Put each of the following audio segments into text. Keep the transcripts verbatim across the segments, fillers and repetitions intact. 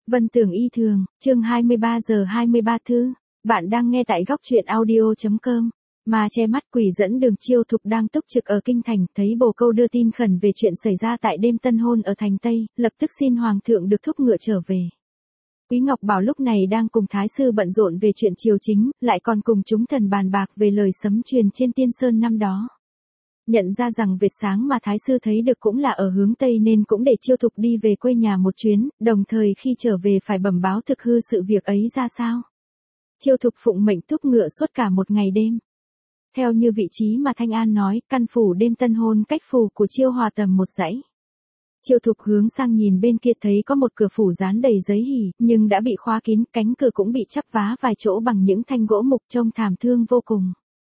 Vân Tường Y Thường, chương hai mươi ba giờ hai mươi ba thư. Bạn đang nghe tại góc truyện audio chấm com. Mà che mắt quỷ dẫn đường Chiêu Thục đang túc trực ở kinh thành, thấy bồ câu đưa tin khẩn về chuyện xảy ra tại đêm tân hôn ở thành Tây, lập tức xin hoàng thượng được thúc ngựa trở về. Quý Ngọc Bảo lúc này đang cùng thái sư bận rộn về chuyện triều chính, lại còn cùng chúng thần bàn bạc về lời sấm truyền trên Tiên Sơn năm đó. Nhận ra rằng vệt sáng mà thái sư thấy được cũng là ở hướng Tây nên cũng để Chiêu Thục đi về quê nhà một chuyến, đồng thời khi trở về phải bẩm báo thực hư sự việc ấy ra sao. Chiêu Thục phụng mệnh thúc ngựa suốt cả một ngày đêm. Theo như vị trí mà Thanh An nói, căn phủ đêm tân hôn cách phủ của Chiêu Hòa tầm một dãy. Chiêu Thục hướng sang nhìn bên kia thấy có một cửa phủ dán đầy giấy hỉ, nhưng đã bị khóa kín, cánh cửa cũng bị chắp vá vài chỗ bằng những thanh gỗ mục trông thảm thương vô cùng.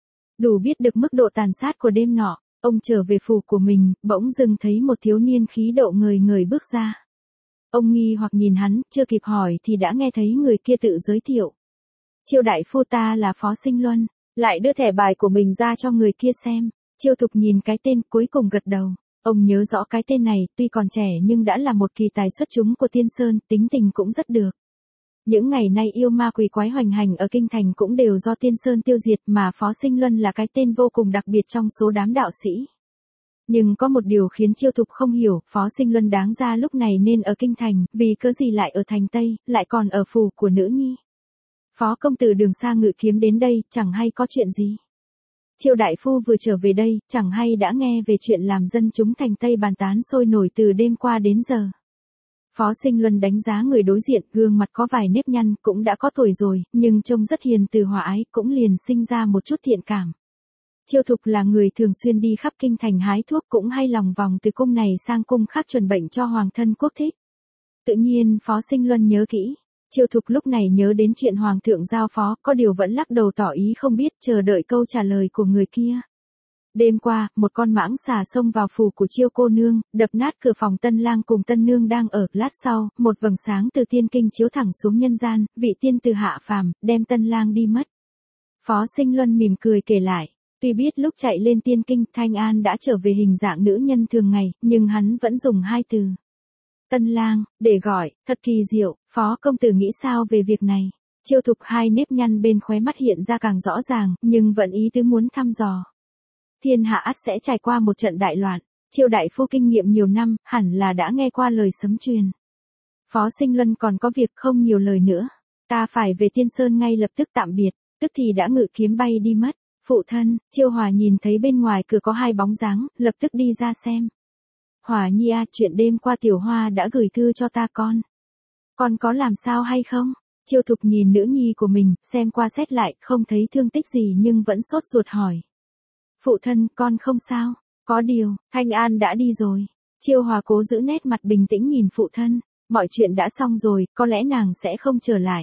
Đủ biết được mức độ tàn sát của đêm nọ. Ông trở về phủ của mình, bỗng dưng thấy một thiếu niên khí độ ngời ngời bước ra. Ông nghi hoặc nhìn hắn, chưa kịp hỏi thì đã nghe thấy người kia tự giới thiệu. Chiêu đại phu ta là Phó Sinh Luân, lại đưa thẻ bài của mình ra cho người kia xem. Chiêu Thục nhìn cái tên cuối cùng gật đầu. Ông nhớ rõ cái tên này, tuy còn trẻ nhưng đã là một kỳ tài xuất chúng của Tiên Sơn, tính tình cũng rất được. Những ngày nay yêu ma quỷ quái hoành hành ở kinh thành cũng đều do Tiên Sơn tiêu diệt, mà Phó Sinh Luân là cái tên vô cùng đặc biệt trong số đám đạo sĩ. Nhưng có một điều khiến Chiêu Thục không hiểu, Phó Sinh Luân đáng ra lúc này nên ở kinh thành, vì cớ gì lại ở thành Tây, lại còn ở phủ của nữ nhi. Phó công tử đường xa ngự kiếm đến đây, chẳng hay có chuyện gì. Chiêu đại phu vừa trở về đây, chẳng hay đã nghe về chuyện làm dân chúng thành Tây bàn tán sôi nổi từ đêm qua đến giờ. Phó Sinh Luân đánh giá người đối diện, gương mặt có vài nếp nhăn, cũng đã có tuổi rồi, nhưng trông rất hiền từ hòa ái, cũng liền sinh ra một chút thiện cảm. Chiêu Thục là người thường xuyên đi khắp kinh thành hái thuốc, cũng hay lòng vòng từ cung này sang cung khác truyền bệnh cho hoàng thân quốc thích. Tự nhiên Phó Sinh Luân nhớ kỹ. Chiêu Thục lúc này nhớ đến chuyện hoàng thượng giao phó, có điều vẫn lắc đầu tỏ ý không biết, chờ đợi câu trả lời của người kia. Đêm qua, một con mãng xà xông vào phủ của Chiêu cô nương, đập nát cửa phòng tân lang cùng tân nương đang ở. Lát sau, một vầng sáng từ tiên kinh chiếu thẳng xuống nhân gian, vị tiên từ hạ phàm, đem tân lang đi mất. Phó Sinh Luân mỉm cười kể lại, tuy biết lúc chạy lên tiên kinh, Thanh An đã trở về hình dạng nữ nhân thường ngày, nhưng hắn vẫn dùng hai từ tân lang để gọi, thật kỳ diệu. Phó công tử nghĩ sao về việc này? Chiêu Thục hai nếp nhăn bên khóe mắt hiện ra càng rõ ràng, nhưng vẫn ý tứ muốn thăm dò. Thiên hạ ắt sẽ trải qua một trận đại loạn, Chiêu đại phu kinh nghiệm nhiều năm, hẳn là đã nghe qua lời sấm truyền. Phó Sinh Luân còn có việc không nhiều lời nữa, ta phải về Tiên Sơn ngay lập tức tạm biệt, tức thì đã ngự kiếm bay đi mất. Phụ thân, Chiêu Hòa nhìn thấy bên ngoài cửa có hai bóng dáng, lập tức đi ra xem. Hòa nhi à, chuyện đêm qua Tiểu Hoa đã gửi thư cho ta con. Con có làm sao hay không? Chiêu Thục nhìn nữ nhi của mình, xem qua xét lại, không thấy thương tích gì nhưng vẫn sốt ruột hỏi. Phụ thân, con không sao, có điều, Thanh An đã đi rồi. Chiêu Hòa cố giữ nét mặt bình tĩnh nhìn phụ thân, mọi chuyện đã xong rồi, có lẽ nàng sẽ không trở lại.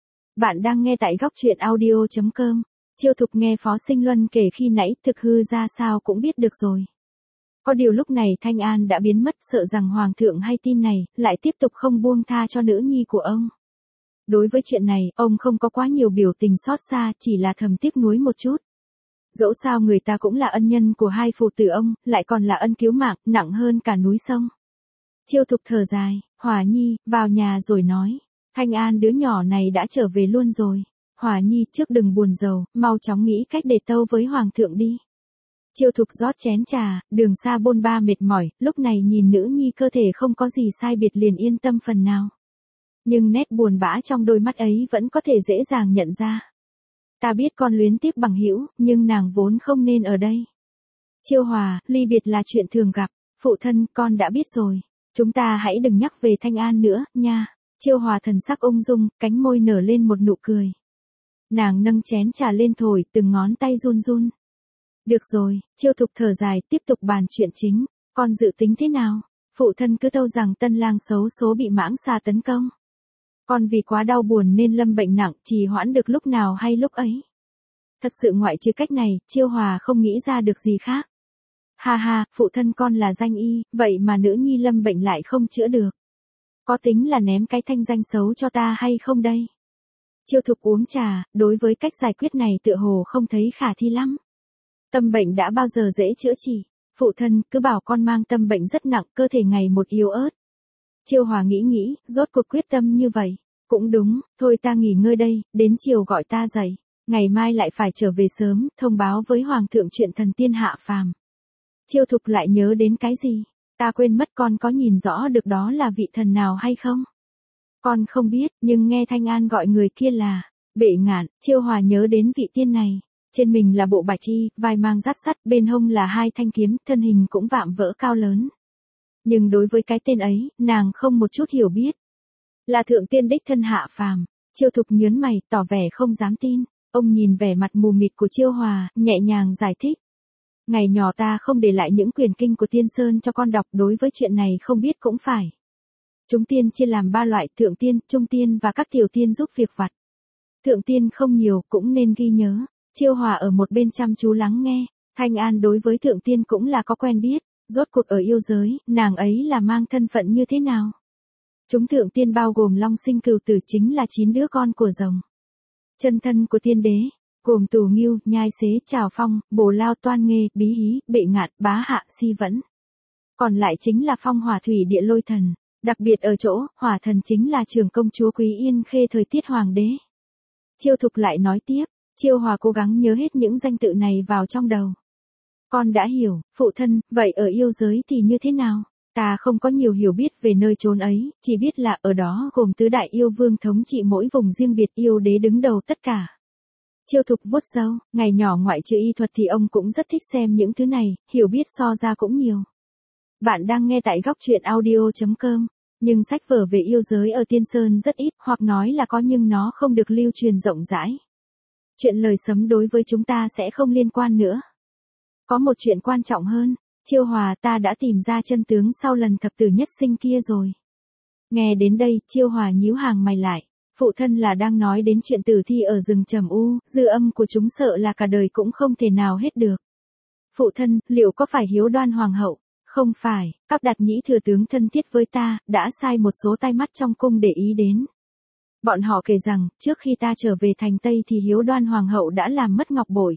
Bạn đang nghe tại góc truyện audio chấm com. Chiêu Thục nghe Phó Sinh Luân kể khi nãy, thực hư ra sao cũng biết được rồi. Có điều lúc này Thanh An đã biến mất, sợ rằng hoàng thượng hay tin này, lại tiếp tục không buông tha cho nữ nhi của ông. Đối với chuyện này, ông không có quá nhiều biểu tình xót xa, chỉ là thầm tiếc nuối một chút. Dẫu sao người ta cũng là ân nhân của hai phụ tử ông, lại còn là ân cứu mạng, nặng hơn cả núi sông. Chiêu Thục thở dài, Hòa nhi, vào nhà rồi nói. Thanh An đứa nhỏ này đã trở về luôn rồi. Hòa nhi, trước đừng buồn rầu, mau chóng nghĩ cách để tâu với hoàng thượng đi. Chiêu Thục rót chén trà, đường xa bôn ba mệt mỏi, lúc này nhìn nữ nhi cơ thể không có gì sai biệt liền yên tâm phần nào. Nhưng nét buồn bã trong đôi mắt ấy vẫn có thể dễ dàng nhận ra. Ta biết con luyến tiếc bằng hữu, nhưng nàng vốn không nên ở đây. Chiêu Hòa, ly biệt là chuyện thường gặp, phụ thân, con đã biết rồi. Chúng ta hãy đừng nhắc về Thanh An nữa, nha. Chiêu Hòa thần sắc ung dung, cánh môi nở lên một nụ cười. Nàng nâng chén trà lên thổi, từng ngón tay run run. Được rồi, Chiêu Thục thở dài, tiếp tục bàn chuyện chính. Con dự tính thế nào? Phụ thân cứ tâu rằng tân lang xấu số bị mãng xà tấn công. Con vì quá đau buồn nên lâm bệnh nặng, trì hoãn được lúc nào hay lúc ấy. Thật sự ngoại trừ cách này, Chiêu Hòa không nghĩ ra được gì khác. Ha ha, phụ thân con là danh y, vậy mà nữ nhi lâm bệnh lại không chữa được. Có tính là ném cái thanh danh xấu cho ta hay không đây? Chiêu Thục uống trà, đối với cách giải quyết này tựa hồ không thấy khả thi lắm. Tâm bệnh đã bao giờ dễ chữa trị? Phụ thân, cứ bảo con mang tâm bệnh rất nặng, cơ thể ngày một yếu ớt. Chiêu Hòa nghĩ nghĩ, rốt cuộc quyết tâm như vậy. Cũng đúng, thôi ta nghỉ ngơi đây, đến chiều gọi ta dậy. Ngày mai lại phải trở về sớm, thông báo với Hoàng thượng chuyện thần tiên hạ phàm. Chiêu Thục lại nhớ đến cái gì? Ta quên mất con có nhìn rõ được đó là vị thần nào hay không? Con không biết, nhưng nghe Thanh An gọi người kia là Bệ Ngạn. Chiêu Hòa nhớ đến vị tiên này. Trên mình là bộ bạch y, vai mang giáp sắt, bên hông là hai thanh kiếm, thân hình cũng vạm vỡ cao lớn. Nhưng đối với cái tên ấy, nàng không một chút hiểu biết. Là thượng tiên đích thân hạ phàm. Chiêu Thục nhớn mày, tỏ vẻ không dám tin. Ông nhìn vẻ mặt mù mịt của Chiêu Hòa, nhẹ nhàng giải thích. Ngày nhỏ ta không để lại những quyền kinh của Tiên Sơn cho con đọc, đối với chuyện này không biết cũng phải. Chúng tiên chia làm ba loại, thượng tiên, trung tiên và các tiểu tiên giúp việc vặt. Thượng tiên không nhiều, cũng nên ghi nhớ. Chiêu Hòa ở một bên chăm chú lắng nghe. Thanh An đối với thượng tiên cũng là có quen biết. Rốt cuộc ở yêu giới, nàng ấy là mang thân phận như thế nào? Chúng thượng tiên bao gồm Long Sinh Cửu Tử, chính là chín đứa con của rồng. Chân thân của tiên đế, gồm Tù Nghiêu, Nhai Xế, Trào Phong, Bồ Lao, Toan Nghê, Bí Hí, Bệ Ngạn, Bá Hạ, Si Vẫn. Còn lại chính là phong hỏa thủy địa lôi thần. Đặc biệt ở chỗ, hỏa thần chính là trưởng công chúa Quý Yên Khê thời tiết hoàng đế. Chiêu Thục lại nói tiếp, Chiêu Hòa cố gắng nhớ hết những danh tự này vào trong đầu. Con đã hiểu, phụ thân, vậy ở yêu giới thì như thế nào? Ta không có nhiều hiểu biết về nơi chốn ấy, chỉ biết là ở đó gồm tứ đại yêu vương thống trị mỗi vùng riêng biệt, yêu đế đứng đầu tất cả. Chiêu Thục vuốt râu, ngày nhỏ ngoại trừ y thuật thì ông cũng rất thích xem những thứ này, hiểu biết so ra cũng nhiều. Bạn đang nghe tại góc truyện audio chấm com, nhưng sách vở về yêu giới ở Tiên Sơn rất ít, hoặc nói là có nhưng nó không được lưu truyền rộng rãi. Chuyện lời sấm đối với chúng ta sẽ không liên quan nữa. Có một chuyện quan trọng hơn, Chiêu Hòa, ta đã tìm ra chân tướng sau lần thập tử nhất sinh kia rồi. Nghe đến đây, Chiêu Hòa nhíu hàng mày lại. Phụ thân là đang nói đến chuyện tử thi ở rừng trầm u, dư âm của chúng sợ là cả đời cũng không thể nào hết được. Phụ thân, liệu có phải Hiếu Đoan hoàng hậu? Không phải, các Đạt Nhĩ thừa tướng thân thiết với ta, đã sai một số tai mắt trong cung để ý đến. Bọn họ kể rằng, trước khi ta trở về thành Tây thì Hiếu Đoan hoàng hậu đã làm mất ngọc bội.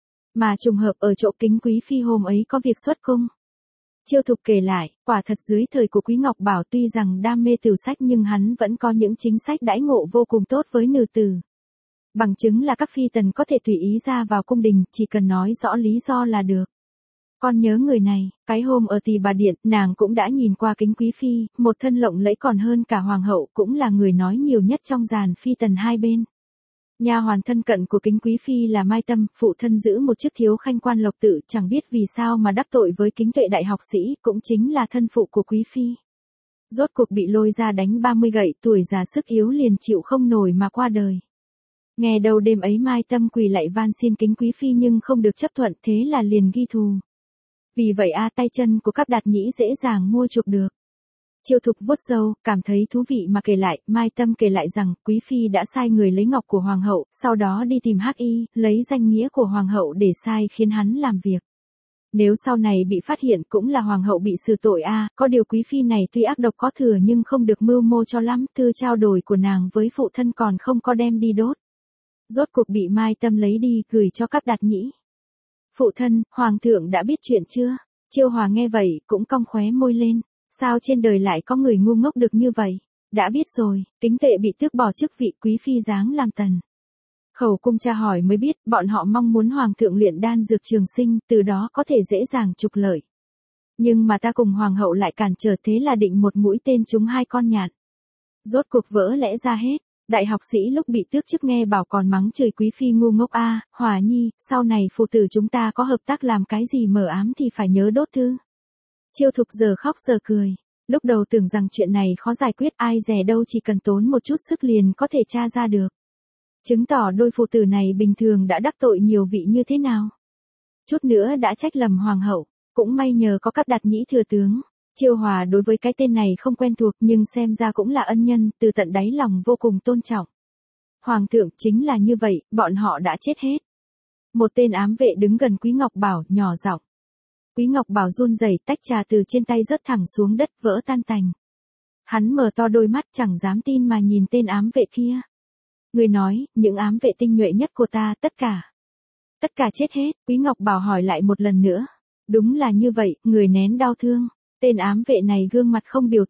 Mà trùng hợp ở chỗ Kính Quý phi hôm ấy có việc xuất cung. Chiêu Thục kể lại, quả thật dưới thời của Quý Ngọc Bảo tuy rằng đam mê tửu sách nhưng hắn vẫn có những chính sách đãi ngộ vô cùng tốt với nữ tử. Bằng chứng là các phi tần có thể tùy ý ra vào cung đình, chỉ cần nói rõ lý do là được. Con nhớ người này, cái hôm ở Tỳ Bà Điện, nàng cũng đã nhìn qua Kính Quý phi, một thân lộng lẫy còn hơn cả hoàng hậu, cũng là người nói nhiều nhất trong dàn phi tần hai bên. Nha hoàn thân cận của Kính Quý phi là Mai Tâm, phụ thân giữ một chức thiếu khanh quan Lộc Tự, chẳng biết vì sao mà đắc tội với Kính Tuệ đại học sĩ, cũng chính là thân phụ của Quý phi. Rốt cuộc bị lôi ra đánh ba mươi gậy, tuổi già sức yếu liền chịu không nổi mà qua đời. Nghe đầu đêm ấy Mai Tâm quỳ lạy van xin Kính Quý phi nhưng không được chấp thuận, thế là liền ghi thù. Vì vậy a tay chân của các Đạt Nhĩ dễ dàng mua chuộc được. Chiêu Thục vuốt râu, cảm thấy thú vị mà kể lại, Mai Tâm kể lại rằng, Quý phi đã sai người lấy ngọc của hoàng hậu, sau đó đi tìm Hắc Y, lấy danh nghĩa của hoàng hậu để sai khiến hắn làm việc. Nếu sau này bị phát hiện cũng là hoàng hậu bị xử tội a, có điều Quý phi này tuy ác độc có thừa nhưng không được mưu mô cho lắm, thư trao đổi của nàng với phụ thân còn không có đem đi đốt. Rốt cuộc bị Mai Tâm lấy đi, gửi cho các Đạt Nhĩ. Phụ thân, hoàng thượng đã biết chuyện chưa? Chiêu Hòa nghe vậy, cũng cong khóe môi lên. Sao trên đời lại có người ngu ngốc được như vậy? Đã biết rồi, Kính Tuệ bị tước bỏ chức vị, Quý phi giáng làm tần. Khẩu cung tra hỏi mới biết, bọn họ mong muốn hoàng thượng luyện đan dược trường sinh, từ đó có thể dễ dàng trục lợi. Nhưng mà ta cùng hoàng hậu lại cản trở, thế là định một mũi tên trúng hai con nhạn. Rốt cuộc vỡ lẽ ra hết. Đại học sĩ lúc bị tước chức nghe bảo còn mắng chửi Quý phi ngu ngốc a, à, Hòa nhi, sau này phụ tử chúng ta có hợp tác làm cái gì mờ ám thì phải nhớ đốt thư. Chiêu Thục giờ khóc giờ cười. Lúc đầu tưởng rằng chuyện này khó giải quyết, ai dè đâu chỉ cần tốn một chút sức liền có thể tra ra được. Chứng tỏ đôi phụ tử này bình thường đã đắc tội nhiều vị như thế nào. Chút nữa đã trách lầm hoàng hậu, cũng may nhờ có các Đạt Nhĩ thừa tướng. Chiêu Hòa đối với cái tên này không quen thuộc nhưng xem ra cũng là ân nhân, từ tận đáy lòng vô cùng tôn trọng. Hoàng thượng chính là như vậy, bọn họ đã chết hết. Một tên ám vệ đứng gần Quý Ngọc Bảo, nhỏ giọng. Quý Ngọc Bảo run rẩy, tách trà từ trên tay rớt thẳng xuống đất, vỡ tan tành. Hắn mở to đôi mắt chẳng dám tin mà nhìn tên ám vệ kia. Người nói, những ám vệ tinh nhuệ nhất của ta, tất cả. Tất cả chết hết, Quý Ngọc Bảo hỏi lại một lần nữa. Đúng là như vậy, người nén đau thương. Tên ám vệ này gương mặt không biểu tình.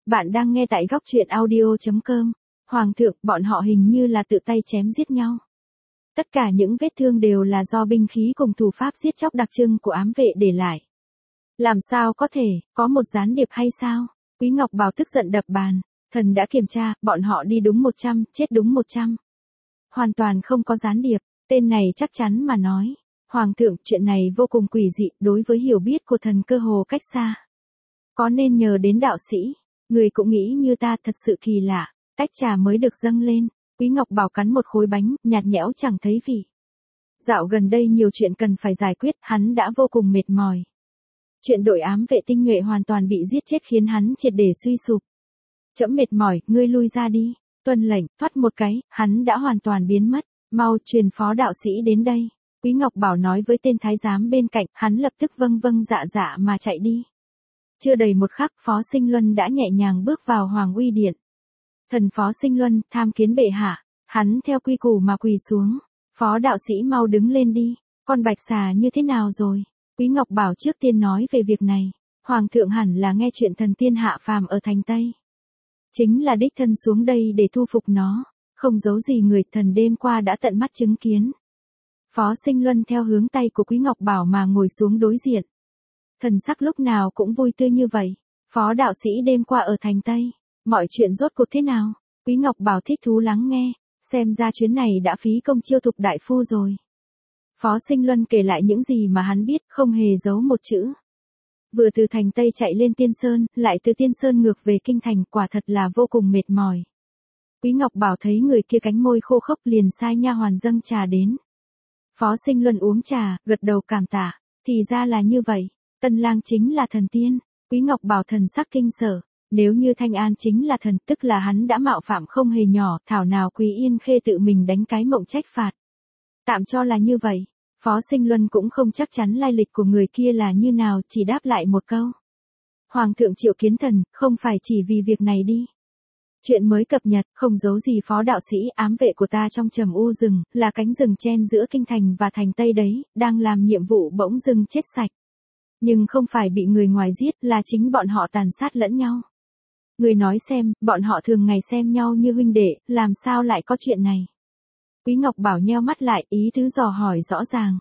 Bạn đang nghe tại góc truyện audio chấm com. Hoàng thượng, bọn họ hình như là tự tay chém giết nhau. Tất cả những vết thương đều là do binh khí cùng thủ pháp giết chóc đặc trưng của ám vệ để lại. Làm sao có thể, có một gián điệp hay sao? Quý Ngọc Bào tức giận đập bàn. Thần đã kiểm tra, bọn họ đi đúng một trăm, chết đúng một trăm. Hoàn toàn không có gián điệp, tên này chắc chắn mà nói. Hoàng thượng, chuyện này vô cùng quỷ dị, đối với hiểu biết của thần cơ hồ cách xa. Có nên nhờ đến đạo sĩ? Người cũng nghĩ như ta, thật sự kỳ lạ. Tách trà mới được dâng lên, Quý Ngọc Bảo cắn một khối bánh, nhạt nhẽo chẳng thấy vị. Dạo gần đây nhiều chuyện cần phải giải quyết, hắn đã vô cùng mệt mỏi. Chuyện đội ám vệ tinh nhuệ hoàn toàn bị giết chết khiến hắn triệt để suy sụp. Trẫm mệt mỏi, ngươi lui ra đi. Tuân lệnh, thoát một cái, hắn đã hoàn toàn biến mất. Mau truyền phó đạo sĩ đến đây. Quý Ngọc Bảo nói với tên thái giám bên cạnh, hắn lập tức vâng vâng dạ dạ mà chạy đi. Chưa đầy một khắc, Phó Sinh Luân đã nhẹ nhàng bước vào Hoàng Uy Điện. Thần Phó Sinh Luân, tham kiến bệ hạ. Hắn theo quy củ mà quỳ xuống. Phó đạo sĩ mau đứng lên đi. Con bạch xà như thế nào rồi? Quý Ngọc Bảo trước tiên nói về việc này. Hoàng thượng hẳn là nghe chuyện thần tiên hạ phàm ở thành Tây. Chính là đích thân xuống đây để thu phục nó. Không giấu gì người, thần đêm qua đã tận mắt chứng kiến. Phó Sinh Luân theo hướng tay của Quý Ngọc Bảo mà ngồi xuống đối diện. Thần sắc lúc nào cũng vui tươi như vậy. Phó đạo sĩ đêm qua ở thành Tây. Mọi chuyện rốt cuộc thế nào? Quý Ngọc Bảo thích thú lắng nghe. Xem ra chuyến này đã phí công chiêu thục đại phu rồi. Phó Sinh Luân kể lại những gì mà hắn biết, không hề giấu một chữ. Vừa từ thành Tây chạy lên Tiên Sơn, lại từ Tiên Sơn ngược về kinh thành, quả thật là vô cùng mệt mỏi. Quý Ngọc Bảo thấy người kia cánh môi khô khốc liền sai nha hoàn dâng trà đến. Phó Sinh Luân uống trà, gật đầu cảm tạ. Thì ra là như vậy, Tân Lang chính là thần tiên. Quý Ngọc Bảo thần sắc kinh sợ. Nếu như Thanh An chính là thần, tức là hắn đã mạo phạm không hề nhỏ, thảo nào Quý Yên Khê tự mình đánh cái mộng trách phạt. Tạm cho là như vậy. Phó Sinh Luân cũng không chắc chắn lai lịch của người kia là như nào, chỉ đáp lại một câu. Hoàng thượng triệu kiến thần, không phải chỉ vì việc này đi. Chuyện mới cập nhật, không giấu gì phó đạo sĩ, ám vệ của ta trong trầm u rừng, là cánh rừng chen giữa kinh thành và thành Tây đấy, đang làm nhiệm vụ bỗng dưng chết sạch. Nhưng không phải bị người ngoài giết, là chính bọn họ tàn sát lẫn nhau. Người nói xem, bọn họ thường ngày xem nhau như huynh đệ, làm sao lại có chuyện này? Quý Ngọc Bảo nheo mắt lại, ý tứ dò hỏi rõ ràng.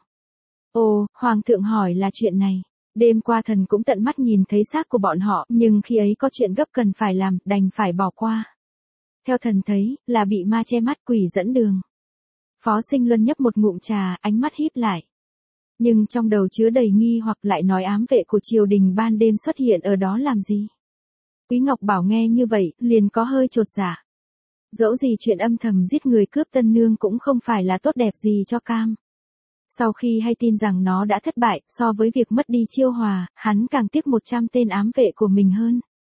Ồ, Hoàng thượng hỏi là chuyện này. Đêm qua thần cũng tận mắt nhìn thấy xác của bọn họ, nhưng khi ấy có chuyện gấp cần phải làm, đành phải bỏ qua. Theo thần thấy, là bị ma che mắt, quỷ dẫn đường. Phó Sinh Luân nhấp một ngụm trà, ánh mắt híp lại. Nhưng trong đầu chứa đầy nghi hoặc lại nói ám vệ của triều đình ban đêm xuất hiện ở đó làm gì? Quý Ngọc Bảo nghe như vậy, liền có hơi chột dạ. Dẫu gì chuyện âm thầm giết người cướp tân nương cũng không phải là tốt đẹp gì cho Cam. Sau khi hay tin rằng nó đã thất bại, so với việc mất đi Chiêu Hòa, hắn càng tiếc một trăm tên ám vệ của mình hơn.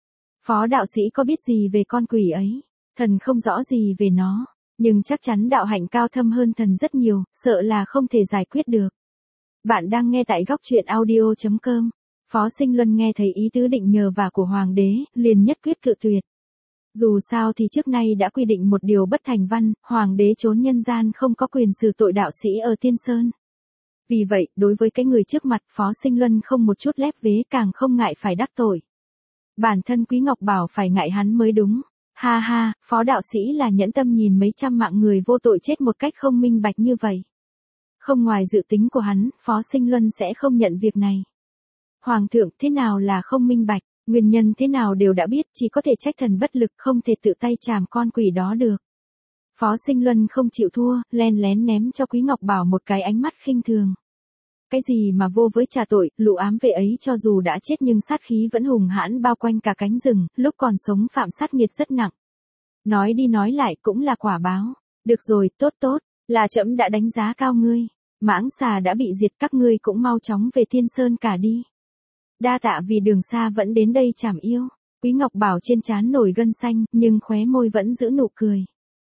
Phó đạo sĩ có biết gì về con quỷ ấy? Thần không rõ gì về nó, nhưng chắc chắn đạo hạnh cao thâm hơn thần rất nhiều, sợ là không thể giải quyết được. Bạn đang nghe tại góc truyện audio chấm com. Phó Sinh Luân nghe thấy ý tứ định nhờ vả của Hoàng đế, liền nhất quyết cự tuyệt. Dù sao thì trước nay đã quy định một điều bất thành văn, Hoàng đế trốn nhân gian không có quyền xử tội đạo sĩ ở Tiên Sơn. Vì vậy, đối với cái người trước mặt, Phó Sinh Luân không một chút lép vế, càng không ngại phải đắc tội. Bản thân Quý Ngọc Bảo phải ngại hắn mới đúng. Ha ha, Phó đạo sĩ là nhẫn tâm nhìn mấy trăm mạng người vô tội chết một cách không minh bạch như vậy. Không ngoài dự tính của hắn, Phó Sinh Luân sẽ không nhận việc này. Hoàng thượng, thế nào là không minh bạch, nguyên nhân thế nào đều đã biết, chỉ có thể trách thần bất lực, không thể tự tay chàm con quỷ đó được. Phó Sinh Luân không chịu thua, len lén ném cho Quý Ngọc Bảo một cái ánh mắt khinh thường. Cái gì mà vô với trả tội, lũ ám vệ ấy cho dù đã chết nhưng sát khí vẫn hùng hãn bao quanh cả cánh rừng, lúc còn sống phạm sát nghiệt rất nặng. Nói đi nói lại cũng là quả báo. Được rồi, tốt tốt, là trẫm đã đánh giá cao ngươi. Mãng xà đã bị diệt, các ngươi cũng mau chóng về Tiên Sơn cả đi. Đa tạ vì đường xa vẫn đến đây chảm yêu. Quý Ngọc Bảo trên trán nổi gân xanh, nhưng khóe môi vẫn giữ nụ cười.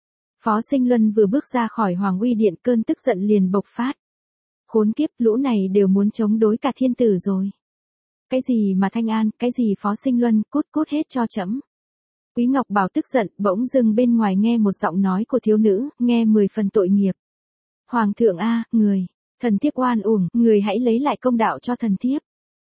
Phó Sinh Luân vừa bước ra khỏi Hoàng Uy Điện, cơn tức giận liền bộc phát. Khốn kiếp, lũ này đều muốn chống đối cả thiên tử rồi. Cái gì mà Thanh An, cái gì Phó Sinh Luân, cút cút hết cho trẫm. Quý Ngọc Bảo tức giận, bỗng dưng bên ngoài nghe một giọng nói của thiếu nữ, nghe mười phần tội nghiệp. Hoàng thượng a, người, thần thiếp oan uổng, người hãy lấy lại công đạo cho thần thiếp.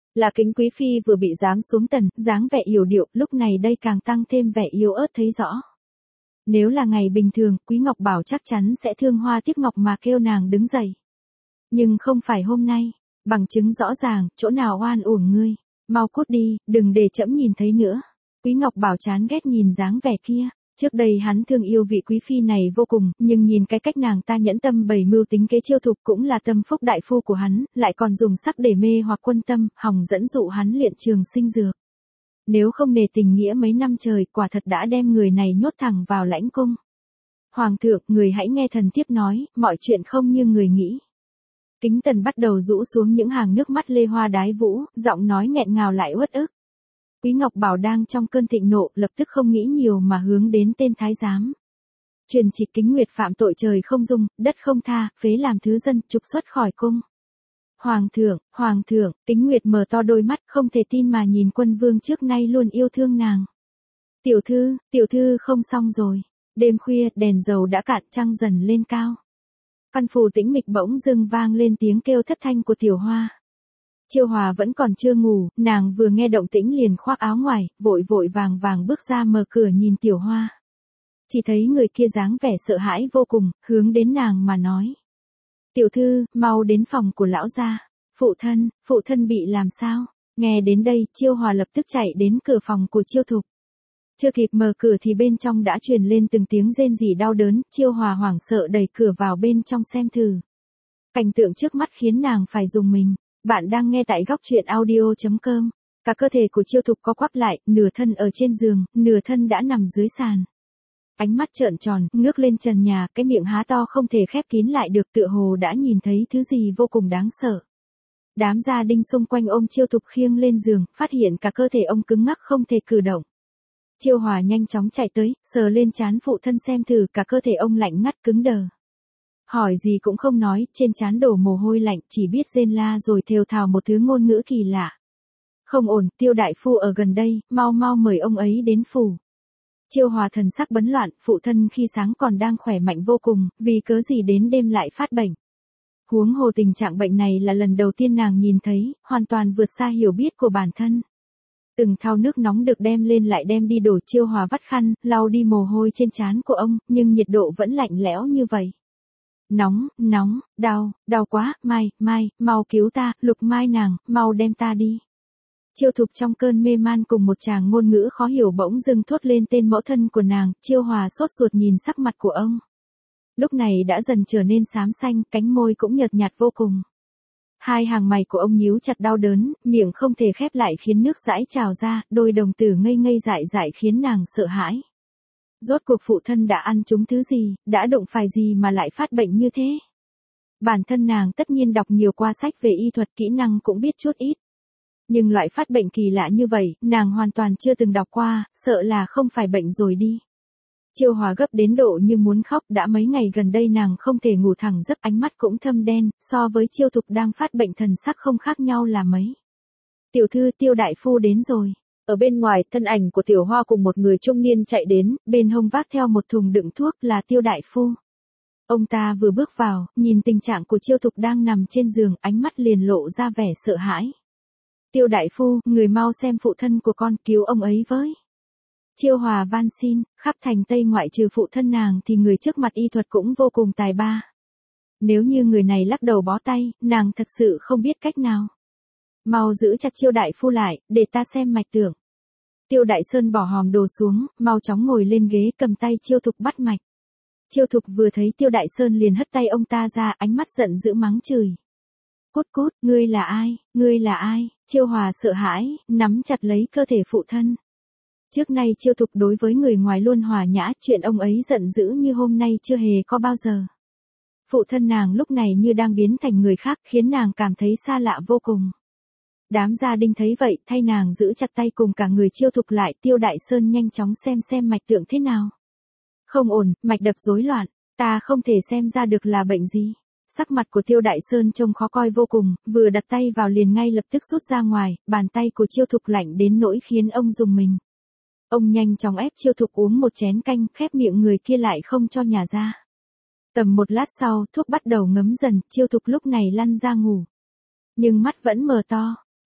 Là Kính quý phi vừa bị giáng xuống tần, dáng vẻ yểu điệu, lúc này đây càng tăng thêm vẻ yếu ớt thấy rõ. Nếu là ngày bình thường, Quý Ngọc Bảo chắc chắn sẽ thương hoa tiếc ngọc mà kêu nàng đứng dậy. Nhưng không phải hôm nay, bằng chứng rõ ràng, chỗ nào oan uổng ngươi, mau cút đi, đừng để trẫm nhìn thấy nữa. Quý Ngọc Bảo chán ghét nhìn dáng vẻ kia. Trước đây hắn thương yêu vị quý phi này vô cùng, nhưng nhìn cái cách nàng ta nhẫn tâm bày mưu tính kế chiêu thục cũng là tâm phúc đại phu của hắn, lại còn dùng sắc để mê hoặc quân tâm, hòng dẫn dụ hắn luyện trường sinh dược. Nếu không nề tình nghĩa mấy năm trời, quả thật đã đem người này nhốt thẳng vào lãnh cung. Hoàng thượng, người hãy nghe thần tiếp nói, mọi chuyện không như người nghĩ. Kính Tần bắt đầu rũ xuống những hàng nước mắt lê hoa đái vũ, giọng nói nghẹn ngào lại uất ức. Quý Ngọc Bảo đang trong cơn thịnh nộ, lập tức không nghĩ nhiều mà hướng đến tên thái giám. Truyền chỉ Kính Nguyệt phạm tội trời không dung, đất không tha, phế làm thứ dân, trục xuất khỏi cung. Hoàng thượng, hoàng thượng, Kính Nguyệt mở to đôi mắt không thể tin mà nhìn quân vương trước nay luôn yêu thương nàng. Tiểu thư, tiểu thư không xong rồi. Đêm khuya, đèn dầu đã cạn, trăng dần lên cao. Căn phủ tĩnh mịch bỗng dưng vang lên tiếng kêu thất thanh của Tiểu Hoa. Chiêu Hòa vẫn còn chưa ngủ, nàng vừa nghe động tĩnh liền khoác áo ngoài, vội vội vàng vàng bước ra mở cửa nhìn Tiểu Hoa. Chỉ thấy người kia dáng vẻ sợ hãi vô cùng, hướng đến nàng mà nói. Tiểu thư, mau đến phòng của lão gia. Phụ thân, phụ thân bị làm sao? Nghe đến đây, Chiêu Hòa lập tức chạy đến cửa phòng của Chiêu Thục. Chưa kịp mở cửa thì bên trong đã truyền lên từng tiếng rên rỉ đau đớn, Chiêu Hòa hoảng sợ đẩy cửa vào bên trong xem thử. Cảnh tượng trước mắt khiến nàng phải dùng mình. Bạn đang nghe tại góc truyện audio chấm com. Cả cơ thể của Chiêu Thục co quắp lại, nửa thân ở trên giường, nửa thân đã nằm dưới sàn. Ánh mắt trợn tròn, ngước lên trần nhà, cái miệng há to không thể khép kín lại được, tựa hồ đã nhìn thấy thứ gì vô cùng đáng sợ. Đám gia đình xung quanh ôm Chiêu Thục khiêng lên giường, phát hiện cả cơ thể ông cứng ngắc không thể cử động. Chiêu Hòa nhanh chóng chạy tới, sờ lên trán phụ thân xem thử, cả cơ thể ông lạnh ngắt cứng đờ. Hỏi gì cũng không nói, trên trán đổ mồ hôi lạnh, chỉ biết rên la rồi thều thào một thứ ngôn ngữ kỳ lạ. Không ổn, Tiêu đại phu ở gần đây, mau mau mời ông ấy đến phủ. Chiêu Hòa thần sắc bấn loạn, phụ thân khi sáng còn đang khỏe mạnh vô cùng, vì cớ gì đến đêm lại phát bệnh. Huống hồ tình trạng bệnh này là lần đầu tiên nàng nhìn thấy, hoàn toàn vượt xa hiểu biết của bản thân. Từng thau nước nóng được đem lên lại đem đi đổ. Chiêu Hòa vắt khăn, lau đi mồ hôi trên trán của ông, nhưng nhiệt độ vẫn lạnh lẽo như vậy. Nóng, nóng, đau, đau quá, Mai, Mai, mau cứu ta, Lục Mai nàng, mau đem ta đi. Chiêu Thục trong cơn mê man cùng một tràng ngôn ngữ khó hiểu bỗng dưng thốt lên tên mẫu thân của nàng, Chiêu Hòa sốt ruột nhìn sắc mặt của ông. Lúc này đã dần trở nên xám xanh, cánh môi cũng nhợt nhạt vô cùng. Hai hàng mày của ông nhíu chặt đau đớn, miệng không thể khép lại khiến nước dãi trào ra, đôi đồng tử ngây ngây dại dại khiến nàng sợ hãi. Rốt cuộc phụ thân đã ăn trúng thứ gì, đã đụng phải gì mà lại phát bệnh như thế? Bản thân nàng tất nhiên đọc nhiều qua sách về y thuật, kỹ năng cũng biết chút ít. Nhưng loại phát bệnh kỳ lạ như vậy, nàng hoàn toàn chưa từng đọc qua, sợ là không phải bệnh rồi đi. Chiêu Hòa gấp đến độ như muốn khóc, đã mấy ngày gần đây nàng không thể ngủ thẳng giấc, ánh mắt cũng thâm đen, so với Chiêu Thục đang phát bệnh thần sắc không khác nhau là mấy. Tiểu thư, Tiêu đại phu đến rồi. Ở bên ngoài, thân ảnh của Tiểu Hoa cùng một người trung niên chạy đến, bên hông vác theo một thùng đựng thuốc là Tiêu đại phu. Ông ta vừa bước vào, nhìn tình trạng của Chiêu Thục đang nằm trên giường, ánh mắt liền lộ ra vẻ sợ hãi. Tiêu đại phu, người mau xem phụ thân của con, cứu ông ấy với. Chiêu Hòa van xin, khắp thành Tây ngoại trừ phụ thân nàng thì người trước mặt y thuật cũng vô cùng tài ba. Nếu như người này lắc đầu bó tay, nàng thật sự không biết cách nào. Mau giữ chặt Chiêu đại phu lại, để ta xem mạch tưởng. Tiêu Đại Sơn bỏ hòm đồ xuống, mau chóng ngồi lên ghế cầm tay Chiêu Thục bắt mạch. Chiêu Thục vừa thấy Tiêu Đại Sơn liền hất tay ông ta ra, ánh mắt giận dữ mắng chửi. Cút cút, ngươi là ai, ngươi là ai? Chiêu Hòa sợ hãi, nắm chặt lấy cơ thể phụ thân. Trước nay Chiêu Thục đối với người ngoài luôn hòa nhã, chuyện ông ấy giận dữ như hôm nay chưa hề có bao giờ. Phụ thân nàng lúc này như đang biến thành người khác, khiến nàng cảm thấy xa lạ vô cùng. Đám gia đình thấy vậy, thay nàng giữ chặt tay cùng cả người Chiêu Thục lại. Tiêu Đại Sơn nhanh chóng xem xem mạch tượng thế nào. Không ổn, mạch đập rối loạn, ta không thể xem ra được là bệnh gì. Sắc mặt của Tiêu Đại Sơn trông khó coi vô cùng, vừa đặt tay vào liền ngay lập tức rút ra ngoài, bàn tay của Chiêu Thục lạnh đến nỗi khiến ông rùng mình. Ông nhanh chóng ép Chiêu Thục uống một chén canh, khép miệng người kia lại không cho nhả ra. Tầm một lát sau, thuốc bắt đầu ngấm dần, Chiêu Thục lúc này lăn ra ngủ. Nhưng mắt vẫn mờ to.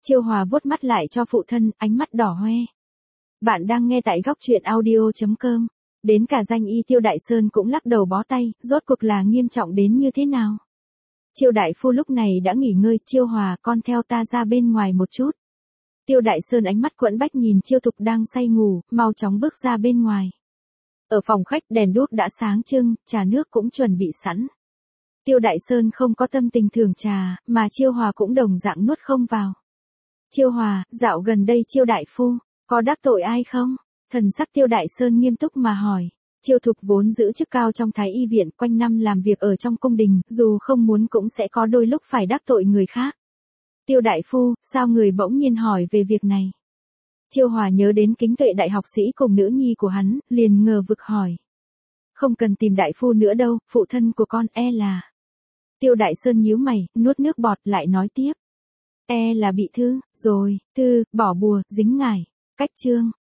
Chiêu Hòa vuốt mắt lại cho phụ thân, ánh mắt đỏ hoe. Bạn đang nghe tại góc truyện audio.com. Đến cả danh y Tiêu Đại Sơn cũng lắc đầu bó tay, rốt cuộc là nghiêm trọng đến như thế nào? Chiêu đại phu lúc này đã nghỉ ngơi, Chiêu Hòa, con theo ta ra bên ngoài một chút. Tiêu Đại Sơn ánh mắt quẫn bách nhìn Chiêu Thục đang say ngủ, mau chóng bước ra bên ngoài. Ở phòng khách đèn đuốc đã sáng trưng, trà nước cũng chuẩn bị sẵn. Tiêu Đại Sơn không có tâm tình thưởng trà, mà Chiêu Hòa cũng đồng dạng nuốt không vào. Chiêu Hòa, dạo gần đây Chiêu đại phu, có đắc tội ai không? Thần sắc Tiêu Đại Sơn nghiêm túc mà hỏi. Chiêu Thục vốn giữ chức cao trong Thái y viện, quanh năm làm việc ở trong cung đình, dù không muốn cũng sẽ có đôi lúc phải đắc tội người khác. Tiêu đại phu, sao người bỗng nhiên hỏi về việc này? Chiêu Hòa nhớ đến Kính Tuệ đại học sĩ cùng nữ nhi của hắn, liền ngờ vực hỏi. Không cần tìm đại phu nữa đâu, phụ thân của con e là. Tiêu Đại Sơn nhíu mày, nuốt nước bọt lại nói tiếp. E là bị thư, rồi, thư, bỏ bùa, dính ngải. Cách chương.